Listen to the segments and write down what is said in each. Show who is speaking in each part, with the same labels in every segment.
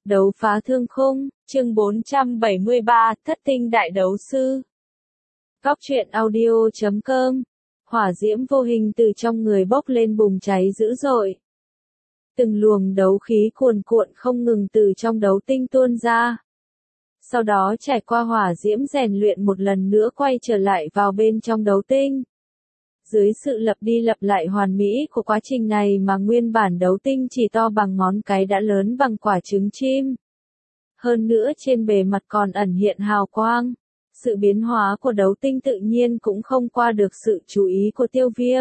Speaker 1: Đấu phá thương khung, chương 473, Thất tinh đại đấu sư. Góc truyện audio.com. Hỏa diễm vô hình từ trong người bốc lên bùng cháy dữ dội. Từng luồng đấu khí cuồn cuộn không ngừng từ trong đấu tinh tuôn ra. Sau đó trải qua hỏa diễm rèn luyện một lần nữa quay trở lại vào bên trong đấu tinh. Dưới sự lặp đi lặp lại hoàn mỹ của quá trình này mà nguyên bản đấu tinh chỉ to bằng ngón cái đã lớn bằng quả trứng chim. Hơn nữa trên bề mặt còn ẩn hiện hào quang. Sự biến hóa của đấu tinh tự nhiên cũng không qua được sự chú ý của Tiêu Viêm.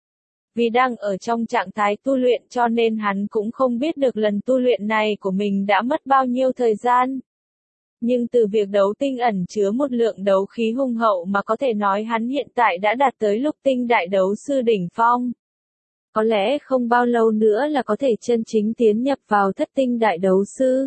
Speaker 1: Vì đang ở trong trạng thái tu luyện cho nên hắn cũng không biết được lần tu luyện này của mình đã mất bao nhiêu thời gian. Nhưng từ việc đấu tinh ẩn chứa một lượng đấu khí hùng hậu mà có thể nói hắn hiện tại đã đạt tới lục tinh đại đấu sư đỉnh phong. Có lẽ không bao lâu nữa là có thể chân chính tiến nhập vào thất tinh đại đấu sư.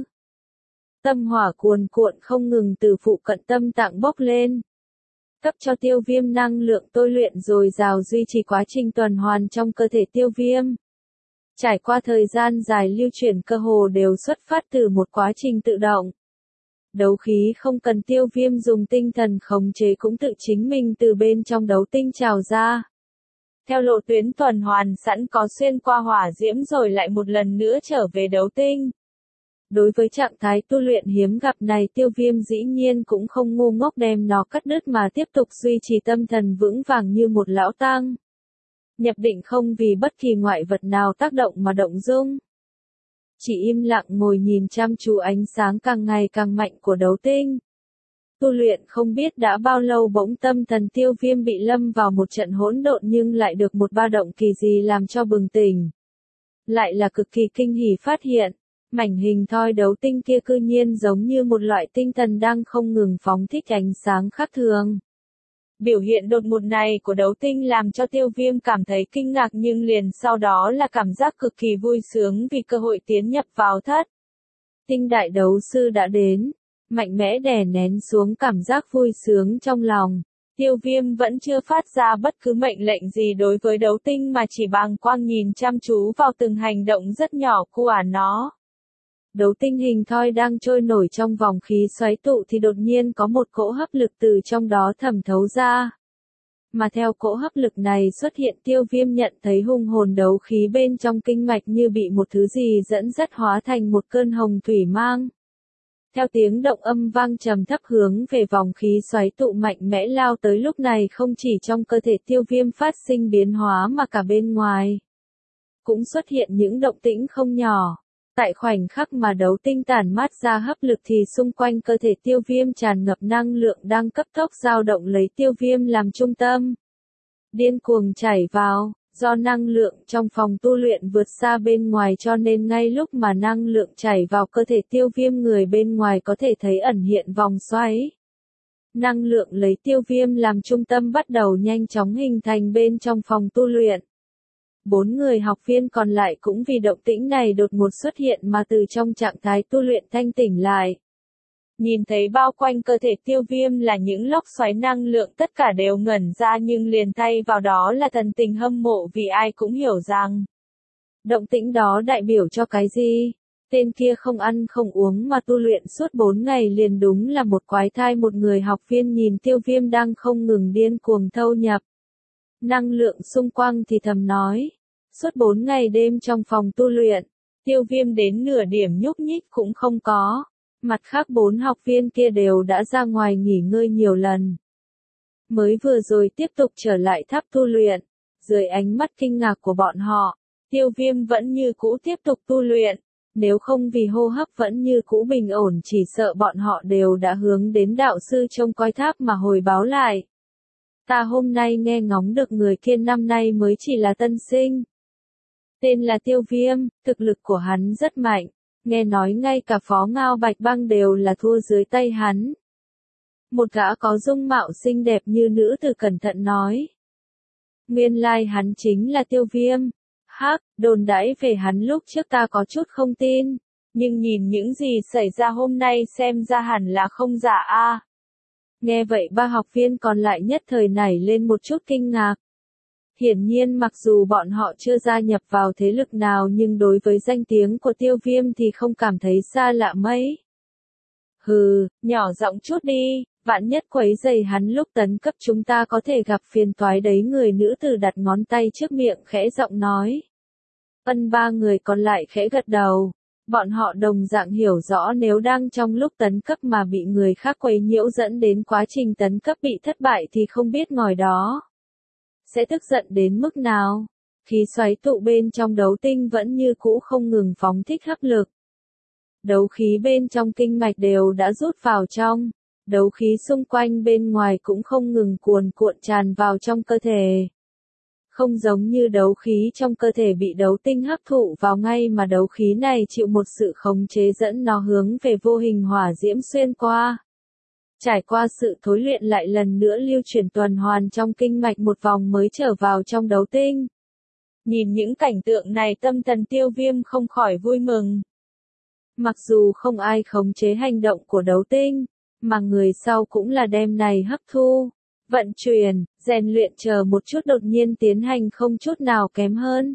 Speaker 1: Tâm hỏa cuồn cuộn không ngừng từ phụ cận tâm tạng bốc lên. Cấp cho Tiêu Viêm năng lượng tôi luyện dồi dào duy trì quá trình tuần hoàn trong cơ thể Tiêu Viêm. Trải qua thời gian dài lưu chuyển cơ hồ đều xuất phát từ một quá trình tự động. Đấu khí không cần Tiêu Viêm dùng tinh thần khống chế cũng tự chính mình từ bên trong đấu tinh trào ra. Theo lộ tuyến tuần hoàn sẵn có xuyên qua hỏa diễm rồi lại một lần nữa trở về đấu tinh. Đối với trạng thái tu luyện hiếm gặp này Tiêu Viêm dĩ nhiên cũng không ngu ngốc đem nó cắt đứt mà tiếp tục duy trì tâm thần vững vàng như một lão tăng. Nhập định không vì bất kỳ ngoại vật nào tác động mà động dung. Chỉ im lặng ngồi nhìn chăm chú ánh sáng càng ngày càng mạnh của đấu tinh. Tu luyện không biết đã bao lâu bỗng tâm thần Tiêu Viêm bị lâm vào một trận hỗn độn nhưng lại được một ba động kỳ gì làm cho bừng tỉnh. Lại là cực kỳ kinh hỉ phát hiện, mảnh hình thoi đấu tinh kia cư nhiên giống như một loại tinh thần đang không ngừng phóng thích ánh sáng khác thường. Biểu hiện đột ngột này của đấu tinh làm cho Tiêu Viêm cảm thấy kinh ngạc nhưng liền sau đó là cảm giác cực kỳ vui sướng vì cơ hội tiến nhập vào thất tinh đại đấu sư đã đến, mạnh mẽ đè nén xuống cảm giác vui sướng trong lòng. Tiêu Viêm vẫn chưa phát ra bất cứ mệnh lệnh gì đối với đấu tinh mà chỉ bàng quang nhìn chăm chú vào từng hành động rất nhỏ của nó. Đấu tinh hình thoi đang trôi nổi trong vòng khí xoáy tụ thì đột nhiên có một cỗ hấp lực từ trong đó thẩm thấu ra. Mà theo cỗ hấp lực này xuất hiện Tiêu Viêm nhận thấy hung hồn đấu khí bên trong kinh mạch như bị một thứ gì dẫn dắt hóa thành một cơn hồng thủy mang. Theo tiếng động âm vang trầm thấp hướng về vòng khí xoáy tụ mạnh mẽ lao tới lúc này không chỉ trong cơ thể Tiêu Viêm phát sinh biến hóa mà cả bên ngoài. Cũng xuất hiện những động tĩnh không nhỏ. Tại khoảnh khắc mà đấu tinh tản mát ra hấp lực thì xung quanh cơ thể Tiêu Viêm tràn ngập năng lượng đang cấp tốc dao động lấy Tiêu Viêm làm trung tâm. Điên cuồng chảy vào, do năng lượng trong phòng tu luyện vượt xa bên ngoài cho nên ngay lúc mà năng lượng chảy vào cơ thể Tiêu Viêm người bên ngoài có thể thấy ẩn hiện vòng xoáy. Năng lượng lấy Tiêu Viêm làm trung tâm bắt đầu nhanh chóng hình thành bên trong phòng tu luyện. 4 người học viên còn lại cũng vì động tĩnh này đột ngột xuất hiện mà từ trong trạng thái tu luyện thanh tỉnh lại. Nhìn thấy bao quanh cơ thể Tiêu Viêm là những lốc xoáy năng lượng tất cả đều ngẩn ra nhưng liền thay vào đó là thần tình hâm mộ vì ai cũng hiểu rằng. Động tĩnh đó đại biểu cho cái gì? Tên kia không ăn không uống mà tu luyện suốt 4 ngày liền đúng là một quái thai. Một người học viên nhìn Tiêu Viêm đang không ngừng điên cuồng thâu nhập năng lượng xung quanh thì thầm nói. Suốt 4 ngày đêm trong phòng tu luyện, Tiêu Viêm đến nửa điểm nhúc nhích cũng không có. Mặt khác 4 học viên kia đều đã ra ngoài nghỉ ngơi nhiều lần. Mới vừa rồi tiếp tục trở lại tháp tu luyện. Dưới ánh mắt kinh ngạc của bọn họ, Tiêu Viêm vẫn như cũ tiếp tục tu luyện. Nếu không vì hô hấp vẫn như cũ bình ổn chỉ sợ bọn họ đều đã hướng đến đạo sư trông coi tháp mà hồi báo lại. Ta hôm nay nghe ngóng được người kia năm nay mới chỉ là tân sinh. Tên là Tiêu Viêm, thực lực của hắn rất mạnh, nghe nói ngay cả Phó Ngao Bạch Băng đều là thua dưới tay hắn. Một gã có dung mạo xinh đẹp như nữ tử cẩn thận nói. Nguyên lai hắn chính là Tiêu Viêm. Hắc, đồn đãi về hắn lúc trước ta có chút không tin, nhưng nhìn những gì xảy ra hôm nay xem ra hẳn là không giả a. Nghe vậy ba học viên còn lại nhất thời nảy lên một chút kinh ngạc. Hiển nhiên mặc dù bọn họ chưa gia nhập vào thế lực nào nhưng đối với danh tiếng của Tiêu Viêm thì không cảm thấy xa lạ mấy. Hừ, nhỏ giọng chút đi, vạn nhất quấy rầy hắn lúc tấn cấp chúng ta có thể gặp phiền toái đấy. Người nữ tử đặt ngón tay trước miệng khẽ giọng nói. Ba người còn lại khẽ gật đầu. Bọn họ đồng dạng hiểu rõ nếu đang trong lúc tấn cấp mà bị người khác quấy nhiễu dẫn đến quá trình tấn cấp bị thất bại thì không biết ngòi đó sẽ tức giận đến mức nào. Khí xoáy tụ bên trong đấu tinh vẫn như cũ không ngừng phóng thích hấp lực. Đấu khí bên trong kinh mạch đều đã rút vào trong. Đấu khí xung quanh bên ngoài cũng không ngừng cuồn cuộn tràn vào trong cơ thể. Không giống như đấu khí trong cơ thể bị đấu tinh hấp thụ vào ngay mà đấu khí này chịu một sự khống chế dẫn nó hướng về vô hình hỏa diễm xuyên qua. Trải qua sự thối luyện lại lần nữa lưu chuyển tuần hoàn trong kinh mạch một vòng mới trở vào trong đấu tinh. Nhìn những cảnh tượng này tâm thần Tiêu Viêm không khỏi vui mừng. Mặc dù không ai khống chế hành động của đấu tinh, mà người sau cũng là đem này hấp thu, vận chuyển, rèn luyện chờ một chút đột nhiên tiến hành không chút nào kém hơn.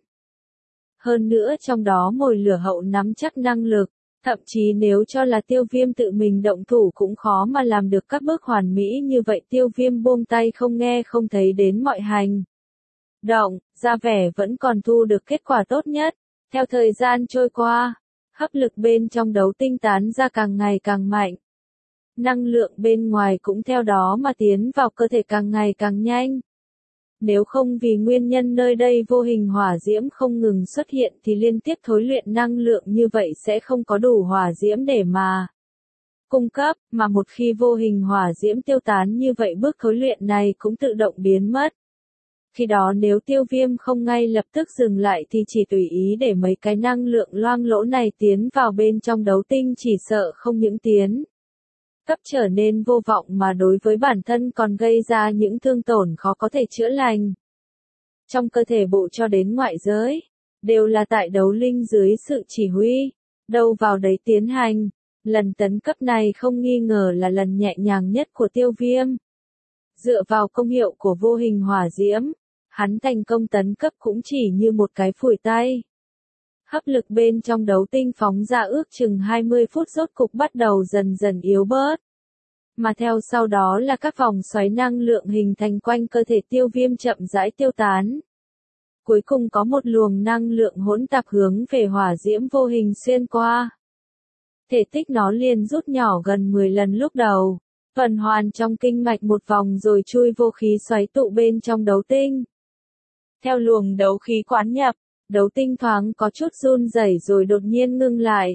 Speaker 1: Hơn nữa trong đó mồi lửa hậu nắm chắc năng lực, thậm chí nếu cho là Tiêu Viêm tự mình động thủ cũng khó mà làm được các bước hoàn mỹ như vậy. Tiêu Viêm buông tay không nghe không thấy đến mọi hành động, ra vẻ vẫn còn thu được kết quả tốt nhất. Theo thời gian trôi qua, hấp lực bên trong đấu tinh tán ra càng ngày càng mạnh. Năng lượng bên ngoài cũng theo đó mà tiến vào cơ thể càng ngày càng nhanh. Nếu không vì nguyên nhân nơi đây vô hình hỏa diễm không ngừng xuất hiện thì liên tiếp thối luyện năng lượng như vậy sẽ không có đủ hỏa diễm để mà cung cấp, mà một khi vô hình hỏa diễm tiêu tán như vậy bước thối luyện này cũng tự động biến mất. Khi đó nếu Tiêu Viêm không ngay lập tức dừng lại thì chỉ tùy ý để mấy cái năng lượng loang lỗ này tiến vào bên trong đấu tinh chỉ sợ không những tiến cấp trở nên vô vọng mà đối với bản thân còn gây ra những thương tổn khó có thể chữa lành. Trong cơ thể bộ cho đến ngoại giới, đều là tại đấu linh dưới sự chỉ huy, đâu vào đấy tiến hành. Lần tấn cấp này không nghi ngờ là lần nhẹ nhàng nhất của Tiêu Viêm. Dựa vào công hiệu của vô hình hỏa diễm, hắn thành công tấn cấp cũng chỉ như một cái phủi tay. Hấp lực bên trong đấu tinh phóng ra ước chừng 20 phút rốt cục bắt đầu dần dần yếu bớt. Mà theo sau đó là các vòng xoáy năng lượng hình thành quanh cơ thể Tiêu Viêm chậm rãi tiêu tán. Cuối cùng có một luồng năng lượng hỗn tạp hướng về hỏa diễm vô hình xuyên qua. Thể tích nó liền rút nhỏ gần 10 lần lúc đầu, tuần hoàn trong kinh mạch một vòng rồi chui vô khí xoáy tụ bên trong đấu tinh. Theo luồng đấu khí quán nhập, đấu tinh thoáng có chút run rẩy rồi đột nhiên ngưng lại.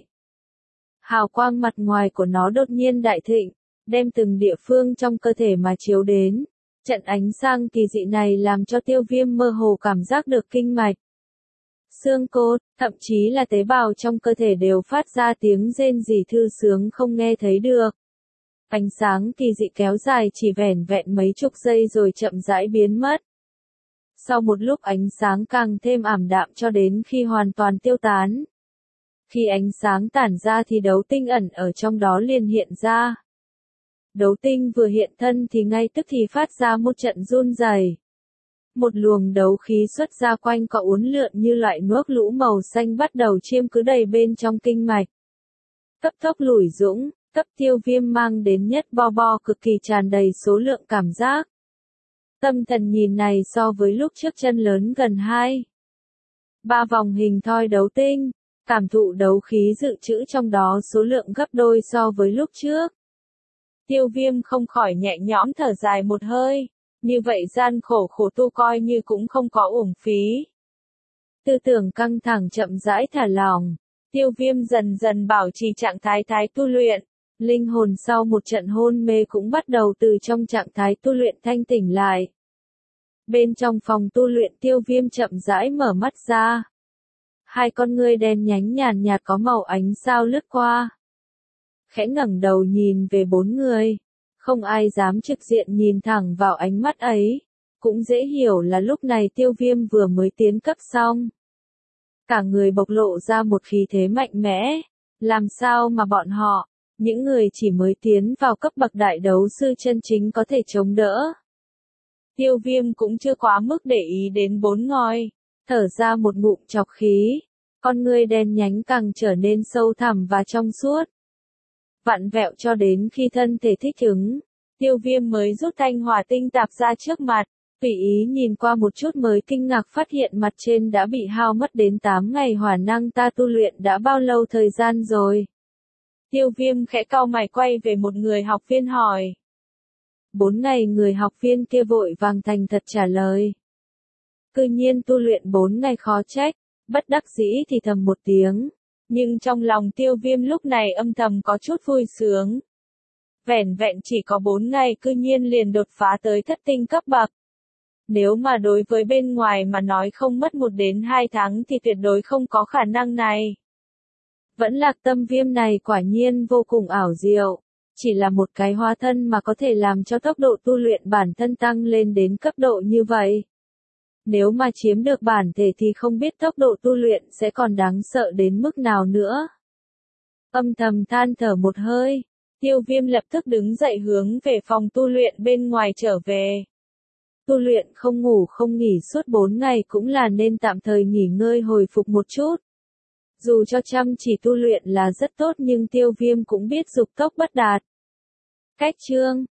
Speaker 1: Hào quang mặt ngoài của nó đột nhiên đại thịnh, đem từng địa phương trong cơ thể mà chiếu đến. Trận ánh sáng kỳ dị này làm cho Tiêu Viêm mơ hồ cảm giác được kinh mạch, xương cốt, thậm chí là tế bào trong cơ thể đều phát ra tiếng rên rỉ thư sướng không nghe thấy được. Ánh sáng kỳ dị kéo dài chỉ vẻn vẹn mấy chục giây rồi chậm rãi biến mất. Sau một lúc ánh sáng càng thêm ảm đạm cho đến khi hoàn toàn tiêu tán. Khi ánh sáng tản ra thì đấu tinh ẩn ở trong đó liền hiện ra. Đấu tinh vừa hiện thân thì ngay tức thì phát ra một trận run rẩy. Một luồng đấu khí xuất ra quanh có uốn lượn như loại nước lũ màu xanh bắt đầu chiêm cứ đầy bên trong kinh mạch. Cấp tốc lủi dũng, cấp Tiêu Viêm mang đến nhất bo bo cực kỳ tràn đầy số lượng cảm giác. Tâm thần nhìn này so với lúc trước chân lớn gần 2-3 vòng hình thoi đấu tinh, cảm thụ đấu khí dự trữ trong đó số lượng gấp đôi so với lúc trước. Tiêu Viêm không khỏi nhẹ nhõm thở dài một hơi, như vậy gian khổ tu coi như cũng không có uổng phí. Tư tưởng căng thẳng chậm rãi thả lỏng, Tiêu Viêm dần dần bảo trì trạng thái tu luyện, linh hồn sau một trận hôn mê cũng bắt đầu từ trong trạng thái tu luyện thanh tỉnh lại. Bên trong phòng tu luyện Tiêu Viêm chậm rãi mở mắt ra. Hai con ngươi đen nhánh nhàn nhạt có màu ánh sao lướt qua. Khẽ ngẩng đầu nhìn về bốn người, không ai dám trực diện nhìn thẳng vào ánh mắt ấy, cũng dễ hiểu là lúc này Tiêu Viêm vừa mới tiến cấp xong. Cả người bộc lộ ra một khí thế mạnh mẽ, làm sao mà bọn họ, những người chỉ mới tiến vào cấp bậc đại đấu sư chân chính có thể chống đỡ. Tiêu Viêm cũng chưa quá mức để ý đến 4 ngòi, thở ra một ngụm trọc khí, con ngươi đen nhánh càng trở nên sâu thẳm và trong suốt. Vặn vẹo cho đến khi thân thể thích ứng, Tiêu Viêm mới rút thanh hỏa tinh tạp ra trước mặt, tùy ý nhìn qua một chút mới kinh ngạc phát hiện mặt trên đã bị hao mất đến 8 ngày hỏa năng ta tu luyện đã bao lâu thời gian rồi. Tiêu Viêm khẽ cau mày quay về một người học viên hỏi. 4 ngày người học viên kia vội vàng thành thật trả lời. Cư nhiên tu luyện 4 ngày khó trách, bất đắc dĩ thì thầm một tiếng. Nhưng trong lòng Tiêu Viêm lúc này âm thầm có chút vui sướng. Vẻn vẹn chỉ có 4 ngày cư nhiên liền đột phá tới thất tinh cấp bậc. Nếu mà đối với bên ngoài mà nói không mất 1 đến 2 tháng thì tuyệt đối không có khả năng này. Vẫn Lạc Tâm Viêm này quả nhiên vô cùng ảo diệu. Chỉ là một cái hóa thân mà có thể làm cho tốc độ tu luyện bản thân tăng lên đến cấp độ như vậy. Nếu mà chiếm được bản thể thì không biết tốc độ tu luyện sẽ còn đáng sợ đến mức nào nữa. Âm thầm than thở một hơi, Tiêu Viêm lập tức đứng dậy hướng về phòng tu luyện bên ngoài trở về. Tu luyện không ngủ không nghỉ suốt 4 ngày cũng là nên tạm thời nghỉ ngơi hồi phục một chút. Dù cho chăm chỉ tu luyện là rất tốt nhưng Tiêu Viêm cũng biết dục tốc bất đạt. Cách chương